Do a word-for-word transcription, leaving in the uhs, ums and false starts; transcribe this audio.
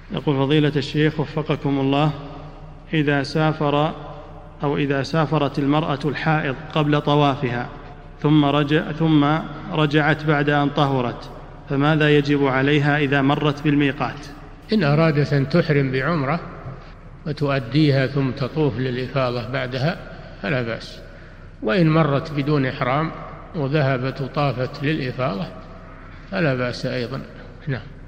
يقول فضيلة الشيخ وفقكم الله، إذا سافر أو إذا سافرت المرأة الحائض قبل طوافها ثم, رجع ثم رجعت بعد أن طهرت، فماذا يجب عليها إذا مرت بالميقات؟ إن أرادت أن تحرم بعمرة وتؤديها ثم تطوف للإفاضة بعدها فلا بأس، وإن مرت بدون إحرام وذهبت وطافت للإفاضة فلا بأس أيضا. نعم.